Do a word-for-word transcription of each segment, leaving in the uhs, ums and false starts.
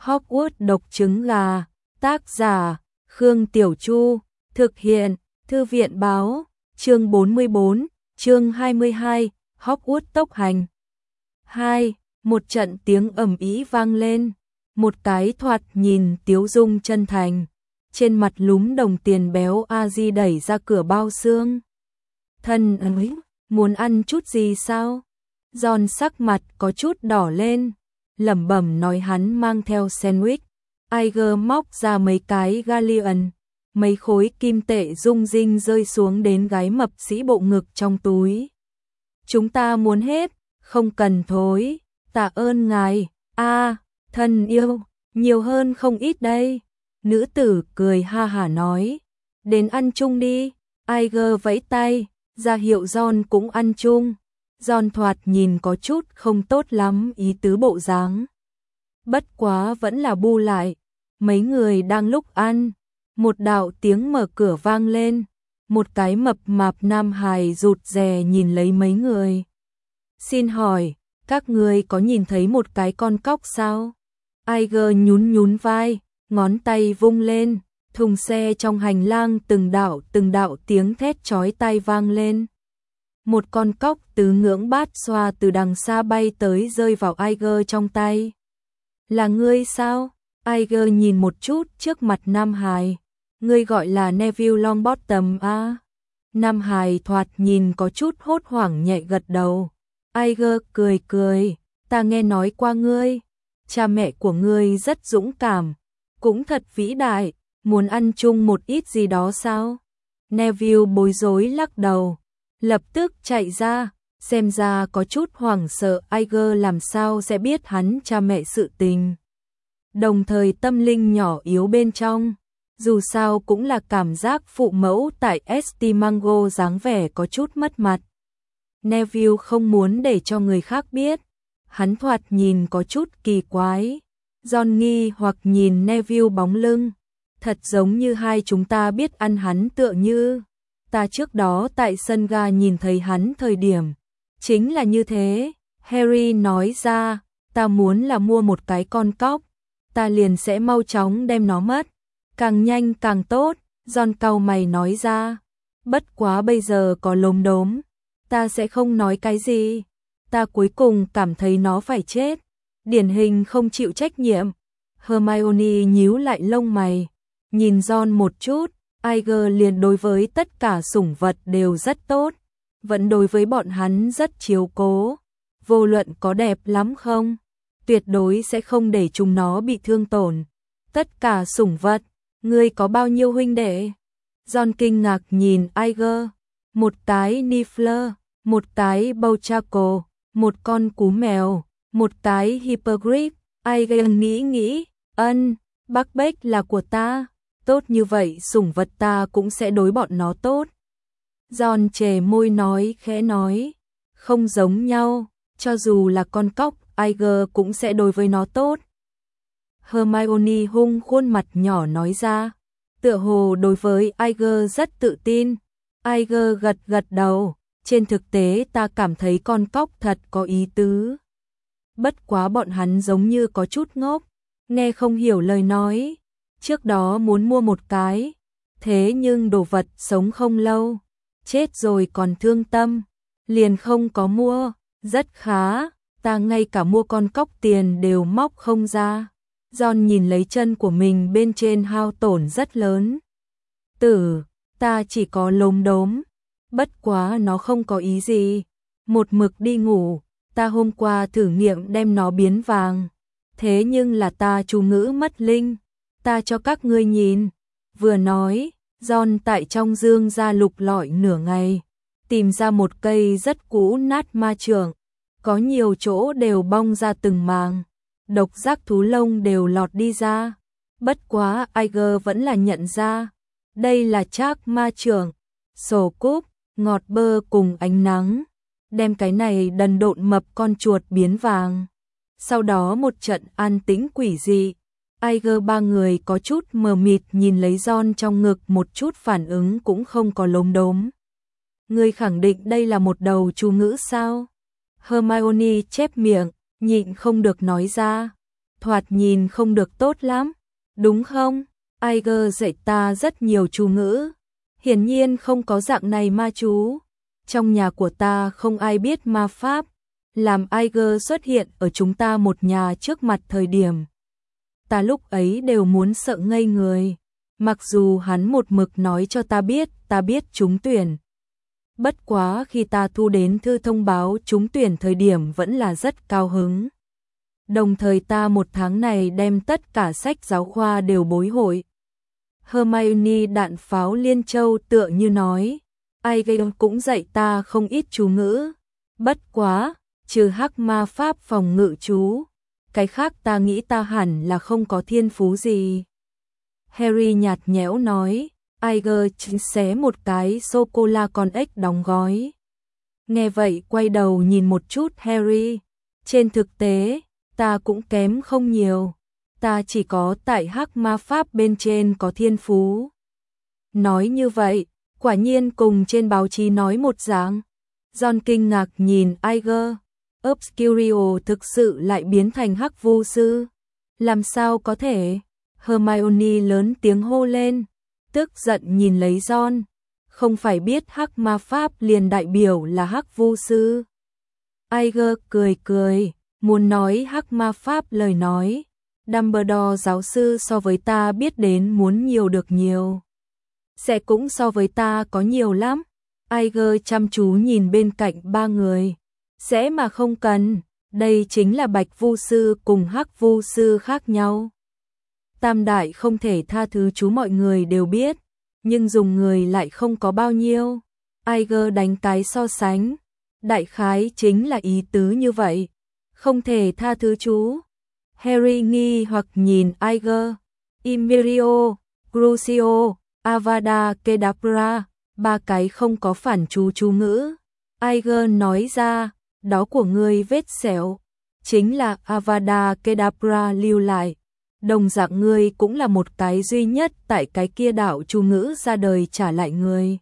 Hogwarts độc trứng gà, tác giả, Khương Tiểu Chu, thực hiện, Thư viện báo, chương bốn mươi bốn, chương hai mươi hai, Hogwarts tốc hành. hai. Một trận tiếng ầm ĩ vang lên, một cái thoạt nhìn tiếu dung chân thành, trên mặt lúm đồng tiền béo a di đẩy ra cửa bao xương. Thân ơi, muốn ăn chút gì sao? Giòn sắc mặt có chút đỏ lên, lẩm bẩm nói hắn mang theo sandwich. Iger móc ra mấy cái galleon, mấy khối kim tệ rung rinh rơi xuống đến gái mập sĩ bộ ngực trong túi. Chúng ta muốn hết, không cần thối, tạ ơn ngài. A, thân yêu, nhiều hơn không ít đây. Nữ tử cười ha hả nói, đến ăn chung đi. Iger vẫy tay, ra hiệu John cũng ăn chung. John thoạt nhìn có chút không tốt lắm ý tứ bộ dáng. Bất quá vẫn là bu lại. Mấy người đang lúc ăn, một đạo tiếng mở cửa vang lên, một cái mập mạp nam hài rụt rè nhìn lấy mấy người. Xin hỏi, các ngươi có nhìn thấy một cái con cóc sao? Iger nhún nhún vai, ngón tay vung lên, thùng xe trong hành lang từng đạo từng đạo tiếng thét chói tai vang lên. Một con cóc tứ ngưỡng bát xoa từ đằng xa bay tới rơi vào Iger trong tay. Là ngươi sao? Iger nhìn một chút trước mặt Nam Hải. Ngươi gọi là Neville Longbottom à? Nam Hải thoạt nhìn có chút hốt hoảng nhẹ gật đầu. Iger cười cười, ta nghe nói qua ngươi. Cha mẹ của ngươi rất dũng cảm, cũng thật vĩ đại, muốn ăn chung một ít gì đó sao? Neville bối rối lắc đầu, lập tức chạy ra, xem ra có chút hoảng sợ Iger làm sao sẽ biết hắn cha mẹ sự tình. Đồng thời tâm linh nhỏ yếu bên trong, dù sao cũng là cảm giác phụ mẫu tại Estimango dáng vẻ có chút mất mặt. Neville không muốn để cho người khác biết, hắn thoạt nhìn có chút kỳ quái. John nghi hoặc nhìn Neville bóng lưng, thật giống như hai chúng ta biết ăn hắn tựa như. Ta trước đó tại sân ga nhìn thấy hắn thời điểm, chính là như thế. Harry nói ra, ta muốn là mua một cái con cóc, ta liền sẽ mau chóng đem nó mất, càng nhanh càng tốt. John cau mày nói ra, bất quá bây giờ có lốm đốm, ta sẽ không nói cái gì, ta cuối cùng cảm thấy nó phải chết, điển hình không chịu trách nhiệm. Hermione nhíu lại lông mày, nhìn John một chút. Iger liền đối với tất cả sủng vật đều rất tốt, vẫn đối với bọn hắn rất chiếu cố, vô luận có đẹp lắm không, tuyệt đối sẽ không để chúng nó bị thương tổn. Tất cả sủng vật, ngươi có bao nhiêu huynh đệ? John kinh ngạc nhìn Iger, một cái Niffler, một cái Bouchaco, một con cú mèo, một cái Hippogriff. Iger nghĩ nghĩ, ân, Buckbeak là của ta. Tốt như vậy sủng vật ta cũng sẽ đối bọn nó tốt. John chề môi nói khẽ nói, không giống nhau, cho dù là con cóc, Iger cũng sẽ đối với nó tốt. Hermione hung khuôn mặt nhỏ nói ra, tựa hồ đối với Iger rất tự tin. Iger gật gật đầu, trên thực tế ta cảm thấy con cóc thật có ý tứ. Bất quá bọn hắn giống như có chút ngốc, nghe không hiểu lời nói. Trước đó muốn mua một cái, thế nhưng đồ vật sống không lâu, chết rồi còn thương tâm, liền không có mua. Rất khá, ta ngay cả mua con cóc tiền đều móc không ra. John nhìn lấy chân của mình bên trên hao tổn rất lớn. Tử, ta chỉ có lốm đốm, bất quá nó không có ý gì, một mực đi ngủ. Ta hôm qua thử nghiệm đem nó biến vàng, thế nhưng là ta chú ngữ mất linh. Ta cho các ngươi nhìn. Vừa nói, John tại trong dương ra lục lọi nửa ngày, tìm ra một cây rất cũ nát ma trượng, có nhiều chỗ đều bong ra từng màng, độc giác thú lông đều lọt đi ra. Bất quá Iger vẫn là nhận ra, đây là trác ma trượng, sổ cúp, ngọt bơ cùng ánh nắng, đem cái này đần độn mập con chuột biến vàng. Sau đó một trận an tĩnh quỷ dị. Iger ba người có chút mờ mịt nhìn lấy John trong ngực, một chút phản ứng cũng không có lốm đốm. Ngươi khẳng định đây là một đầu chú ngữ sao? Hermione chép miệng, nhịn không được nói ra. thoạt nhìn không được tốt lắm, đúng không? Iger dạy ta rất nhiều chú ngữ. Hiển nhiên không có dạng này ma chú. Trong nhà của ta không ai biết ma pháp. Làm Iger xuất hiện ở chúng ta một nhà trước mặt thời điểm. Ta lúc ấy đều muốn sợ ngây người. Mặc dù hắn một mực nói cho ta biết, ta biết trúng tuyển. Bất quá khi ta thu đến thư thông báo trúng tuyển thời điểm vẫn là rất cao hứng. Đồng thời ta một tháng này đem tất cả sách giáo khoa đều bối hội. Hermione đạn pháo liên châu tựa như nói. Iger cũng dạy ta không ít chú ngữ. Bất quá, trừ hắc ma pháp phòng ngự chú. Cái khác ta nghĩ ta hẳn là không có thiên phú gì. Harry nhạt nhẽo nói. Iger chính xé một cái sô-cô-la con ếch đóng gói. Nghe vậy quay đầu nhìn một chút Harry. Trên thực tế, ta cũng kém không nhiều. Ta chỉ có tại hắc ma pháp bên trên có thiên phú. Nói như vậy, quả nhiên cùng trên báo chí nói một dạng. Ron kinh ngạc nhìn Iger. Obscurio thực sự lại biến thành hắc vu sư. Làm sao có thể? Hermione lớn tiếng hô lên. Tức giận nhìn lấy Ron. Không phải biết hắc ma pháp liền đại biểu là hắc vu sư. Iger cười cười. Muốn nói hắc ma pháp lời nói. Dumbledore giáo sư so với ta biết đến muốn nhiều được nhiều. Sẽ cũng so với ta có nhiều lắm. Iger chăm chú nhìn bên cạnh ba người. Sẽ mà không cần. Đây chính là bạch vu sư cùng hắc vu sư khác nhau. Tam đại không thể tha thứ chú mọi người đều biết. Nhưng dùng người lại không có bao nhiêu. Iger đánh cái so sánh. Đại khái chính là ý tứ như vậy. Không thể tha thứ chú. Harry nghi hoặc nhìn Iger. Imperio, Crucio, Avada Kedavra. Ba cái không có phản chú chú ngữ. Iger nói ra. Đó của ngươi vết sẹo. Chính là Avada Kedavra lưu lại. Đồng dạng ngươi cũng là một cái duy nhất tại cái kia đạo chú ngữ ra đời trả lại ngươi.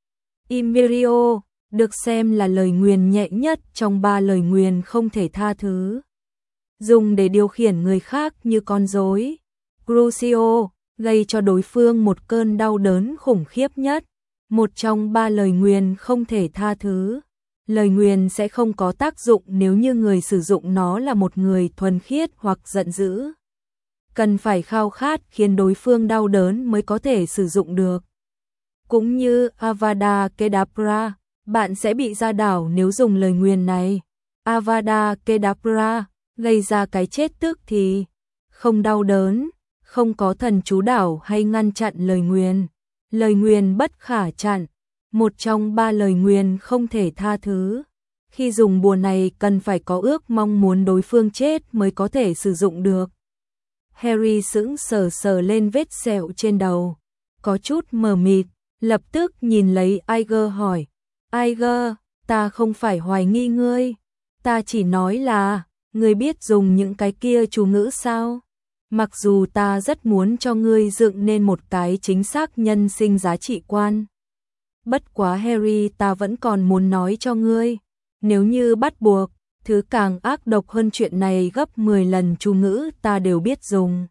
Imperio được xem là lời nguyền nhẹ nhất trong ba lời nguyền không thể tha thứ. Dùng để điều khiển người khác như con rối. Crucio gây cho đối phương một cơn đau đớn khủng khiếp nhất. Một trong ba lời nguyền không thể tha thứ. Lời nguyền sẽ không có tác dụng nếu như người sử dụng nó là một người thuần khiết hoặc giận dữ. Cần phải khao khát khiến đối phương đau đớn mới có thể sử dụng được. Cũng như Avada Kedavra, bạn sẽ bị sa đảo nếu dùng lời nguyền này. Avada Kedavra, gây ra cái chết tức thì, không đau đớn, không có thần chú đảo hay ngăn chặn lời nguyền. Lời nguyền bất khả chặn, một trong ba lời nguyền không thể tha thứ. Khi dùng bùa này cần phải có ước mong muốn đối phương chết mới có thể sử dụng được. Harry sững sờ sờ lên vết sẹo trên đầu, có chút mờ mịt, lập tức nhìn lấy Iger hỏi. Iger, ta không phải hoài nghi ngươi, ta chỉ nói là, ngươi biết dùng những cái kia chú ngữ sao? Mặc dù ta rất muốn cho ngươi dựng nên một cái chính xác nhân sinh giá trị quan. Bất quá Harry, ta vẫn còn muốn nói cho ngươi, nếu như bắt buộc, thứ càng ác độc hơn chuyện này gấp mười lần chú ngữ ta đều biết dùng.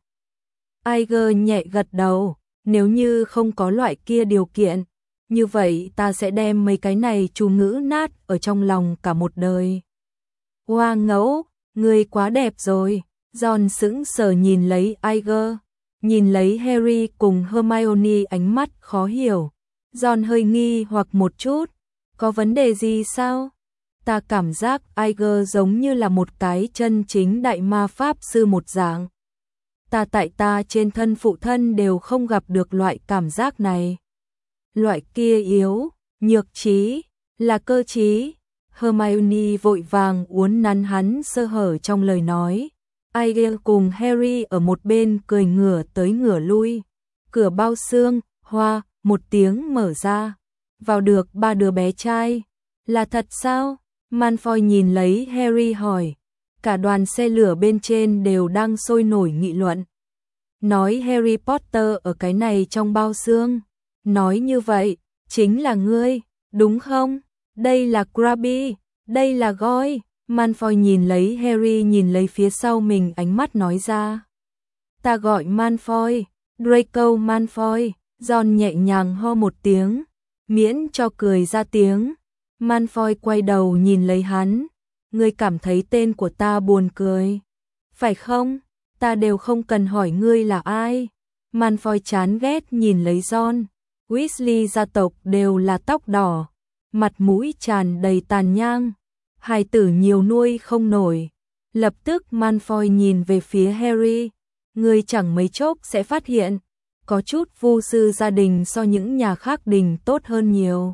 Iger nhẹ gật đầu, nếu như không có loại kia điều kiện, như vậy ta sẽ đem mấy cái này chú ngữ nát ở trong lòng cả một đời. Hoa ngẫu, ngươi quá đẹp rồi. Ron sững sờ nhìn lấy Iger, nhìn lấy Harry cùng Hermione ánh mắt khó hiểu. Ron hơi nghi hoặc một chút, có vấn đề gì sao? Ta cảm giác Iger giống như là một cái chân chính đại ma pháp sư một dạng. Ta tại ta trên thân phụ thân đều không gặp được loại cảm giác này. Loại kia yếu, nhược trí, là cơ trí. Hermione vội vàng uốn nắn hắn sơ hở trong lời nói. Iger cùng Harry ở một bên cười ngửa tới ngửa lui. Cửa bao xương, hoa, một tiếng mở ra. Vào được ba đứa bé trai. Là thật sao? Malfoy nhìn lấy Harry hỏi. Cả đoàn xe lửa bên trên đều đang sôi nổi nghị luận. Nói Harry Potter ở cái này trong bao xương. Nói như vậy, chính là ngươi, đúng không? Đây là Crabbe, đây là Goyle, Malfoy nhìn lấy Harry, nhìn lấy phía sau mình, ánh mắt nói ra. Ta gọi Malfoy, Draco Malfoy. Ron nhẹ nhàng ho một tiếng, miễn cho cười ra tiếng. Malfoy quay đầu nhìn lấy hắn. Ngươi cảm thấy tên của ta buồn cười, phải không? Ta đều không cần hỏi ngươi là ai. Malfoy chán ghét nhìn lấy Ron. Weasley gia tộc đều là tóc đỏ, mặt mũi tràn đầy tàn nhang, hài tử nhiều nuôi không nổi. Lập tức Malfoy nhìn về phía Harry. Ngươi chẳng mấy chốc sẽ phát hiện, có chút vu sư gia đình so những nhà khác đình tốt hơn nhiều.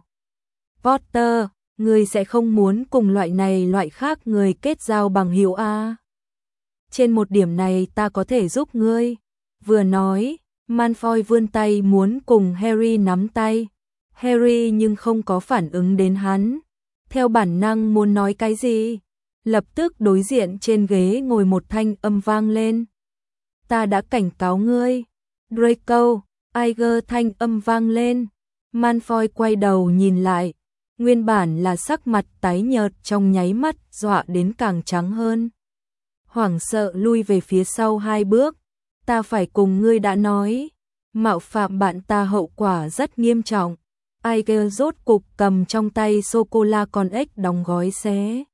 Potter, ngươi sẽ không muốn cùng loại này loại khác người kết giao bằng hữu a? Trên một điểm này ta có thể giúp ngươi. Vừa nói, Malfoy vươn tay muốn cùng Harry nắm tay. Harry nhưng không có phản ứng đến hắn. Theo bản năng muốn nói cái gì, lập tức đối diện trên ghế ngồi một thanh âm vang lên. Ta đã cảnh cáo ngươi. Draco, Iger thanh âm vang lên. Malfoy quay đầu nhìn lại. Nguyên bản là sắc mặt tái nhợt trong nháy mắt dọa đến càng trắng hơn. Hoảng sợ lui về phía sau hai bước. Ta phải cùng ngươi đã nói, mạo phạm bạn ta hậu quả rất nghiêm trọng. Iger rốt cục cầm trong tay sô-cô-la con ếch đóng gói xé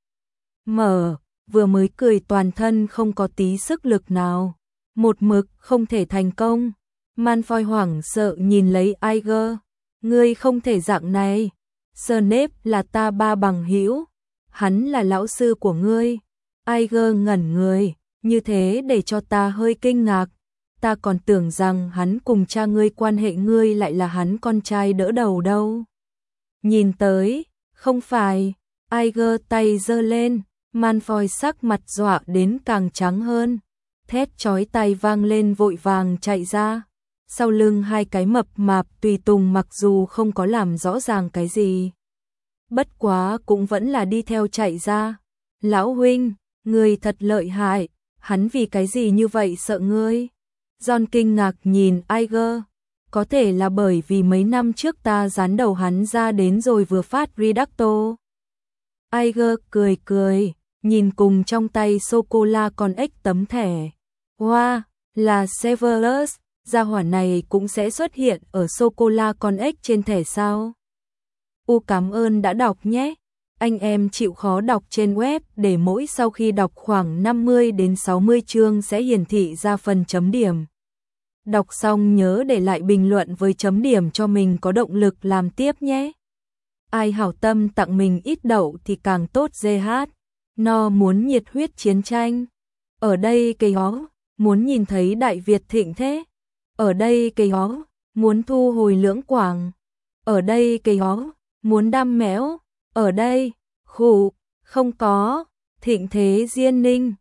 mở, vừa mới cười toàn thân không có tí sức lực nào. Một mực không thể thành công. Malfoy hoảng sợ nhìn lấy Iger. Ngươi không thể dạng này. Snape là ta ba bằng hữu, hắn là lão sư của ngươi. Iger ngẩn người, như thế để cho ta hơi kinh ngạc. Ta còn tưởng rằng hắn cùng cha ngươi quan hệ, ngươi lại là hắn con trai đỡ đầu đâu. Nhìn tới, không phải. Iger tay giơ lên, Malfoy sắc mặt dọa đến càng trắng hơn. Thét chói tai vang lên vội vàng chạy ra. Sau lưng hai cái mập mạp tùy tùng mặc dù không có làm rõ ràng cái gì, bất quá cũng vẫn là đi theo chạy ra. Lão huynh, ngươi thật lợi hại, hắn vì cái gì như vậy sợ ngươi? Ron kinh ngạc nhìn Iger. Có thể là bởi vì mấy năm trước ta dán đầu hắn ra đến rồi vừa phát Redacto. Iger cười cười, nhìn cùng trong tay sô-cô-la con ếch tấm thẻ. Wow, là Severus, gia hỏa này cũng sẽ xuất hiện ở sô-cô-la con ếch trên thẻ sao? U cảm ơn đã đọc nhé. Anh em chịu khó đọc trên web để mỗi sau khi đọc khoảng năm mươi đến sáu mươi chương sẽ hiển thị ra phần chấm điểm. Đọc xong nhớ để lại bình luận với chấm điểm cho mình có động lực làm tiếp nhé. Ai hảo tâm tặng mình ít đậu thì càng tốt. giê hát. No muốn nhiệt huyết chiến tranh. Ở đây cây hó, muốn nhìn thấy Đại Việt thịnh thế. Ở đây cây hó, muốn thu hồi Lưỡng Quảng. Ở đây cây hó, muốn đam mẽo. Ở đây, khủ, không có, thịnh thế Diên Ninh.